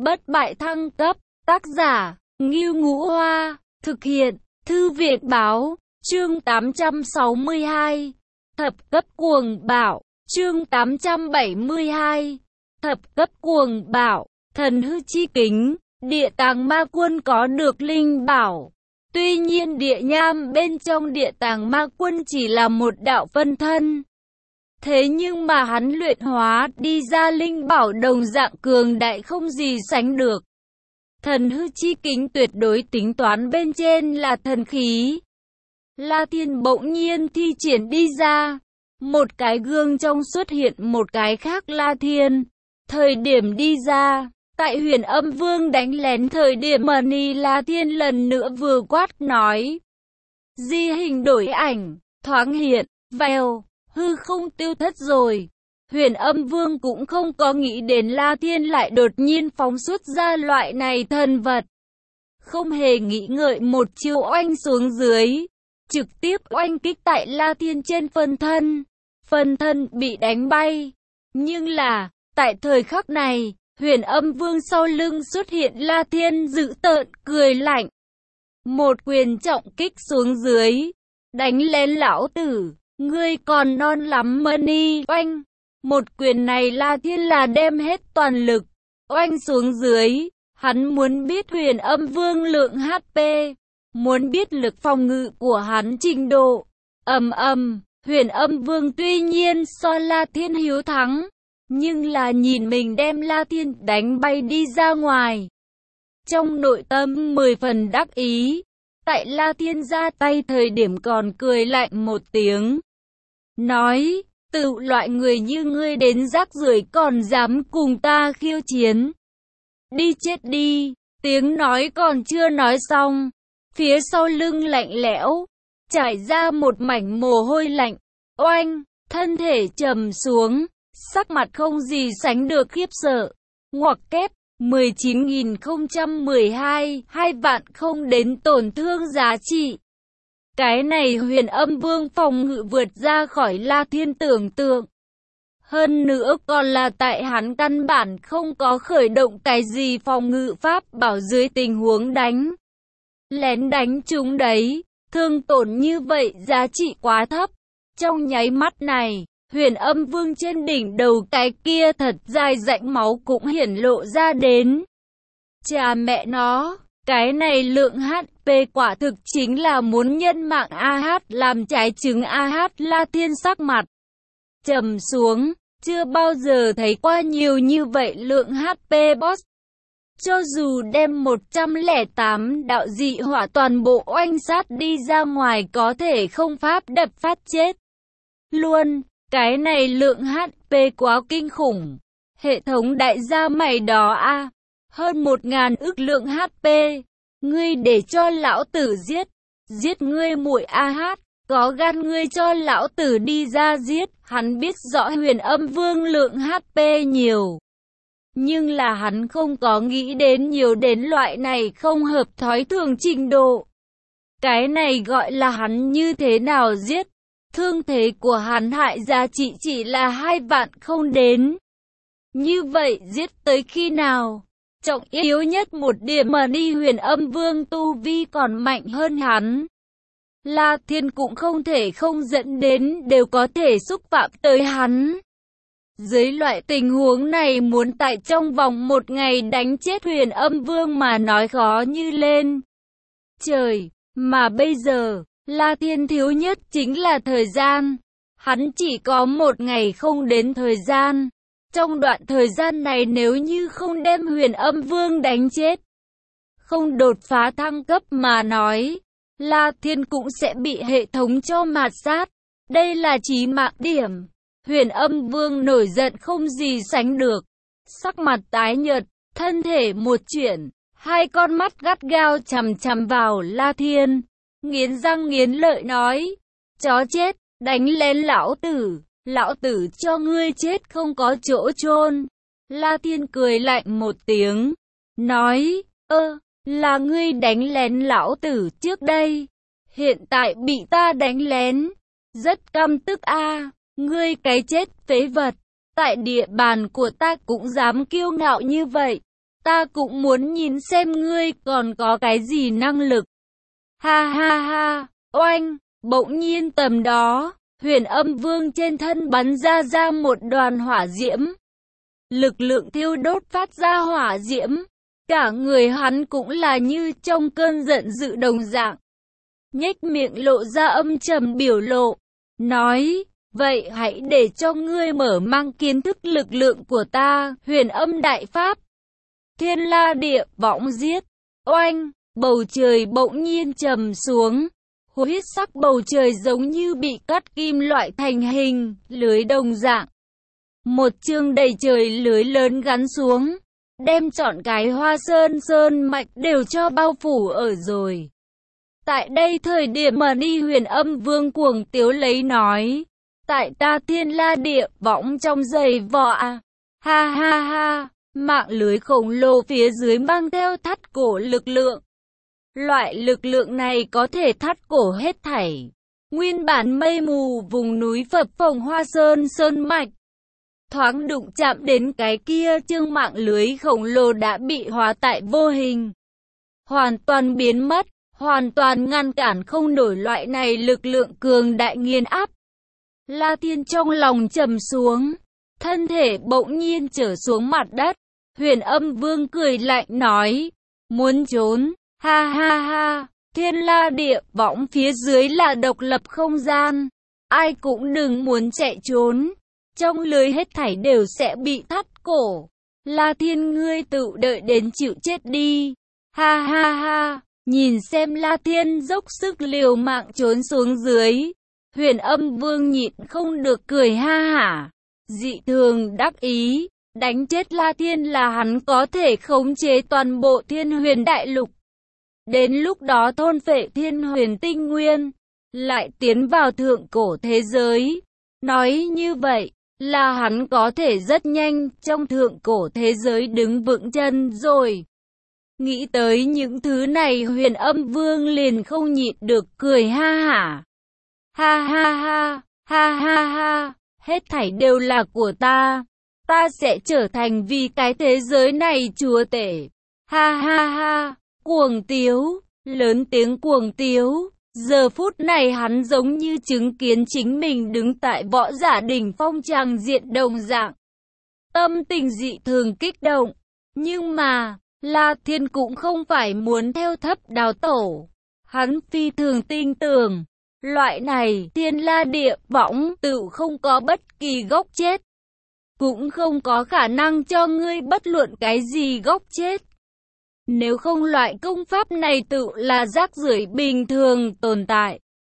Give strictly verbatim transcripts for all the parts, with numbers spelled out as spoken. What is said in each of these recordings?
bất bại thăng cấp, tác giả, Ngưu Ngũ Hoa, thực hiện, Thư viện Báo, chương tám trăm sáu mươi hai, thập cấp cuồng bạo, chương tám trăm bảy mươi hai, thập cấp cuồng bạo, thần hư chi kính, địa tàng ma quân có được linh bảo. Tuy nhiên địa nham bên trong địa tàng ma quân chỉ là một đạo phân thân. Thế nhưng mà hắn luyện hóa đi ra linh bảo đồng dạng cường đại không gì sánh được. Thần hư chi kính tuyệt đối tính toán bên trên là thần khí. La Thiên bỗng nhiên thi triển đi ra. Một cái gương trong xuất hiện một cái khác La Thiên. Thời điểm đi ra, tại Huyền Âm Vương đánh lén thời điểm mà Ni La Thiên lần nữa vừa quát nói. Di hình đổi ảnh, thoáng hiện, vèo, hư không tiêu thất rồi. Huyền Âm Vương cũng không có nghĩ đến La Thiên lại đột nhiên phóng xuất ra loại này thần vật. Không hề nghĩ ngợi một chiêu oanh xuống dưới. Trực tiếp oanh kích tại La Thiên trên phân thân. Phân thân bị đánh bay. Nhưng là, tại thời khắc này, Huyền Âm Vương sau lưng xuất hiện La Thiên dữ tợn cười lạnh. Một quyền trọng kích xuống dưới. Đánh lên lão tử, ngươi còn non lắm Mani oanh. Một quyền này La Thiên là đem hết toàn lực. Oanh xuống dưới, hắn muốn biết Huyền Âm Vương lượng hát pê. Muốn biết lực phòng ngự của hắn trình độ. Ầm ầm, Huyền Âm Vương tuy nhiên so La Thiên hiếu thắng. Nhưng là nhìn mình đem La Thiên đánh bay đi ra ngoài. Trong nội tâm mười phần đắc ý. Tại La Thiên ra tay thời điểm còn cười lạnh một tiếng. Nói, tự loại người như ngươi đến rác rưởi còn dám cùng ta khiêu chiến. Đi chết đi, tiếng nói còn chưa nói xong. Phía sau lưng lạnh lẽo, trải ra một mảnh mồ hôi lạnh. Oanh, thân thể trầm xuống. Sắc mặt không gì sánh được khiếp sợ. Ngoặc kép, mười chín nghìn không trăm mười hai, hai vạn không đến tổn thương giá trị. Cái này Huyền Âm Vương phòng ngự vượt ra khỏi La Thiên tưởng tượng. Hơn nữa còn là tại hắn căn bản không có khởi động cái gì phòng ngự pháp bảo dưới tình huống đánh. Lén đánh chúng đấy, thương tổn như vậy giá trị quá thấp. Trong nháy mắt này, Huyền Âm Vương trên đỉnh đầu cái kia thật dài rãnh máu cũng hiển lộ ra đến. Cha mẹ nó, cái này lượng hát pê quả thực chính là muốn nhân mạng a hát làm trái chứng a hát. La Thiên sắc mặt trầm xuống, chưa bao giờ thấy qua nhiều như vậy lượng hát pê boss. Cho dù đem một trăm lẻ tám đạo dị hỏa toàn bộ oanh sát đi ra ngoài có thể không pháp đập phát chết luôn. Cái này lượng hát pê quá kinh khủng. Hệ thống đại gia mày đó a, hơn một ngàn ức lượng hát pê. Ngươi để cho lão tử giết, giết ngươi muội a hát, có gan ngươi cho lão tử đi ra giết. Hắn biết rõ Huyền Âm Vương lượng hát pê nhiều. Nhưng là hắn không có nghĩ đến nhiều đến loại này không hợp thói thường trình độ. Cái này gọi là hắn như thế nào giết. Thương thế của hắn hại giá trị chỉ là hai vạn không đến. Như vậy giết tới khi nào? Trọng yếu nhất một điểm mà đi Huyền Âm Vương tu vi còn mạnh hơn hắn. La Thiên cũng không thể không dẫn đến đều có thể xúc phạm tới hắn. Dưới loại tình huống này muốn tại trong vòng một ngày đánh chết Huyền Âm Vương mà nói khó như lên trời. Mà bây giờ, La Thiên thiếu nhất chính là thời gian. Hắn chỉ có một ngày không đến thời gian. Trong đoạn thời gian này nếu như không đem Huyền Âm Vương đánh chết, không đột phá thăng cấp mà nói, La Thiên cũng sẽ bị hệ thống cho mạt sát. Đây là chí mạng điểm. Huyền Âm Vương nổi giận không gì sánh được. Sắc mặt tái nhợt, thân thể một chuyển, hai con mắt gắt gao chằm chằm vào La Thiên. Nghiến răng nghiến lợi nói, chó chết, đánh lên lão tử, lão tử cho ngươi chết không có chỗ chôn. La Thiên cười lạnh một tiếng, nói, ơ, là ngươi đánh lén lão tử trước đây, hiện tại bị ta đánh lén, rất căm tức a, ngươi cái chết phế vật, tại địa bàn của ta cũng dám kiêu ngạo như vậy, ta cũng muốn nhìn xem ngươi còn có cái gì năng lực. Ha ha ha, oanh, bỗng nhiên tầm đó, Huyền Âm Vương trên thân bắn ra ra một đoàn hỏa diễm. Lực lượng thiêu đốt phát ra hỏa diễm, cả người hắn cũng là như trong cơn giận dữ đồng dạng. Nhếch miệng lộ ra âm trầm biểu lộ, nói, vậy hãy để cho ngươi mở mang kiến thức lực lượng của ta, Huyền Âm Đại Pháp. Thiên la địa võng giết, oanh, bầu trời bỗng nhiên trầm xuống, huyết sắc bầu trời giống như bị cắt kim loại thành hình, lưới đồng dạng. Một chương đầy trời lưới lớn gắn xuống, đem trọn cái Hoa Sơn sơn mạch đều cho bao phủ ở rồi. Tại đây thời điểm mà đi Huyền Âm Vương cuồng tiếu lấy nói, tại ta thiên la địa võng trong giày vò à, ha ha ha, mạng lưới khổng lồ phía dưới mang theo thắt cổ lực lượng. Loại lực lượng này có thể thắt cổ hết thảy. Nguyên bản mây mù vùng núi phập phồng Hoa Sơn sơn mạch, thoáng đụng chạm đến cái kia chương mạng lưới khổng lồ đã bị hóa tại vô hình, hoàn toàn biến mất, hoàn toàn ngăn cản không nổi loại này lực lượng cường đại nghiền áp. La Thiên trong lòng trầm xuống, thân thể bỗng nhiên trở xuống mặt đất. Huyền Âm Vương cười lạnh nói, muốn trốn, ha ha ha, thiên la địa võng phía dưới là độc lập không gian, ai cũng đừng muốn chạy trốn, trong lưới hết thảy đều sẽ bị thắt cổ. La Thiên ngươi tự đợi đến chịu chết đi, ha ha ha, nhìn xem La Thiên dốc sức liều mạng trốn xuống dưới. Huyền Âm Vương nhịn không được cười ha hả, dị thường đắc ý, đánh chết La Thiên là hắn có thể khống chế toàn bộ Thiên Huyền Đại Lục. Đến lúc đó thôn phệ Thiên Huyền Tinh Nguyên, lại tiến vào thượng cổ thế giới. Nói như vậy, là hắn có thể rất nhanh trong thượng cổ thế giới đứng vững chân rồi. Nghĩ tới những thứ này Huyền Âm Vương liền không nhịn được cười ha hả. Ha ha ha, ha ha ha, hết thảy đều là của ta. Ta sẽ trở thành vì cái thế giới này chúa tể. Ha ha ha, cuồng tiếu, lớn tiếng cuồng tiếu. Giờ phút này hắn giống như chứng kiến chính mình đứng tại võ giả đỉnh phong tràng diện đồng dạng. Tâm tình dị thường kích động. Nhưng mà, La Thiên cũng không phải muốn theo thấp đào tổ. Hắn phi thường tin tưởng. Loại này, thiên la địa võng tự không có bất kỳ gốc chết. Cũng không có khả năng cho ngươi bất luận cái gì gốc chết. Nếu không loại công pháp này tự là rác rưởi bình thường tồn tại.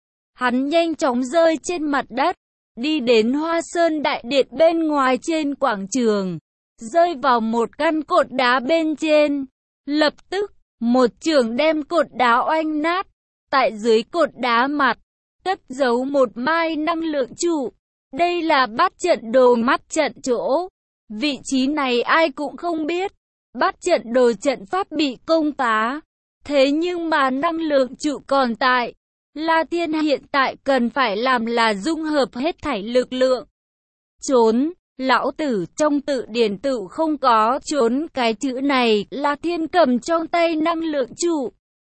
Hắn nhanh chóng rơi trên mặt đất, đi đến Hoa Sơn Đại Điện bên ngoài trên quảng trường, rơi vào một căn cột đá bên trên. Lập tức, một chưởng đem cột đá oanh nát, tại dưới cột đá mặt, cất giấu một mai năng lượng trụ. Đây là bát trận đồ mắt trận chỗ. Vị trí này ai cũng không biết. Bát trận đồ trận pháp bị công phá. Thế nhưng mà năng lượng trụ còn tại. La Thiên hiện tại cần phải làm là dung hợp hết thảy lực lượng. Trốn, lão tử trong tự điển tự không có trốn cái chữ này. La Thiên cầm trong tay năng lượng trụ.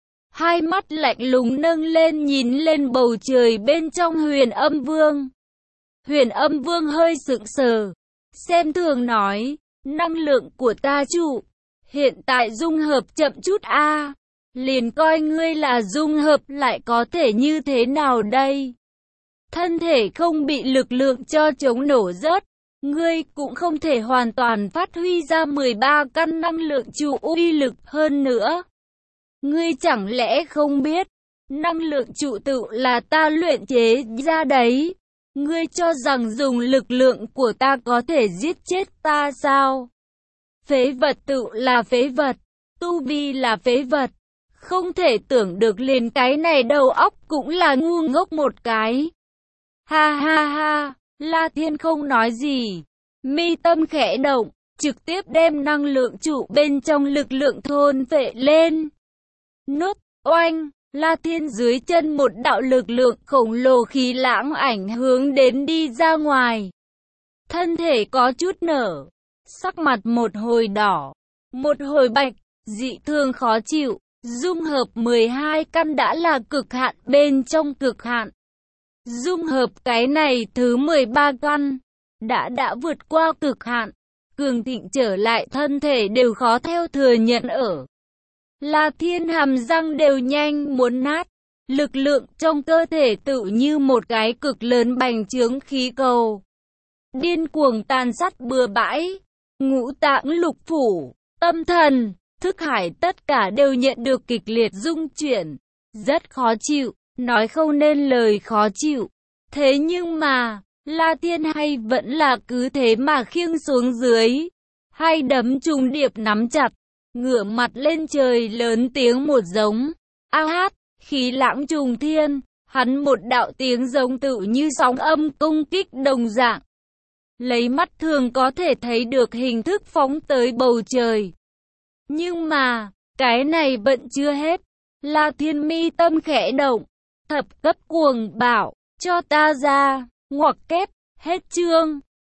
Hai mắt lạnh lùng nâng lên nhìn lên bầu trời bên trong Huyền Âm Vương. Huyền Âm Vương hơi sững sờ, xem thường nói, năng lượng của ta trụ, hiện tại dung hợp chậm chút a, à. Liền coi ngươi là dung hợp lại có thể như thế nào đây? Thân thể không bị lực lượng cho chống nổ rớt, ngươi cũng không thể hoàn toàn phát huy ra mười ba căn năng lượng trụ uy lực hơn nữa. Ngươi chẳng lẽ không biết, năng lượng trụ tự là ta luyện chế ra đấy. Ngươi cho rằng dùng lực lượng của ta có thể giết chết ta sao? Phế vật tự là phế vật, tu vi là phế vật. Không thể tưởng được liền cái này đầu óc cũng là ngu ngốc một cái. Ha ha ha, La Thiên không nói gì. Mi tâm khẽ động, trực tiếp đem năng lượng trụ bên trong lực lượng thôn phệ lên. Nốt, oanh. La Thiên dưới chân một đạo lực lượng khổng lồ khí lãng ảnh hướng đến đi ra ngoài. Thân thể có chút nở, sắc mặt một hồi đỏ, Một hồi bạch, dị thường khó chịu, dung hợp mười hai căn đã là cực hạn bên trong cực hạn. Dung hợp cái này thứ mười ba căn, đã đã vượt qua cực hạn, cường thịnh trở lại thân thể đều khó theo thừa nhận ở. La Thiên hàm răng đều nhanh muốn nát, lực lượng trong cơ thể tự như một cái cực lớn bành trướng khí cầu. Điên cuồng tàn sát bừa bãi, ngũ tạng lục phủ, tâm thần, thức hải tất cả đều nhận được kịch liệt rung chuyển, rất khó chịu, nói không nên lời khó chịu. Thế nhưng mà, La Thiên hay vẫn là cứ thế mà khiêng xuống dưới, hay đấm trùng điệp nắm chặt, ngửa mặt lên trời lớn tiếng một giống, a hát, khí lãng trùng thiên, hắn một đạo tiếng giống tự như sóng âm công kích đồng dạng. Lấy mắt thường có thể thấy được hình thức phóng tới bầu trời. Nhưng mà, cái này vẫn chưa hết. La Thiên mi tâm khẽ động, thập cấp cuồng bảo, cho ta ra, ngoặc kép, hết chương.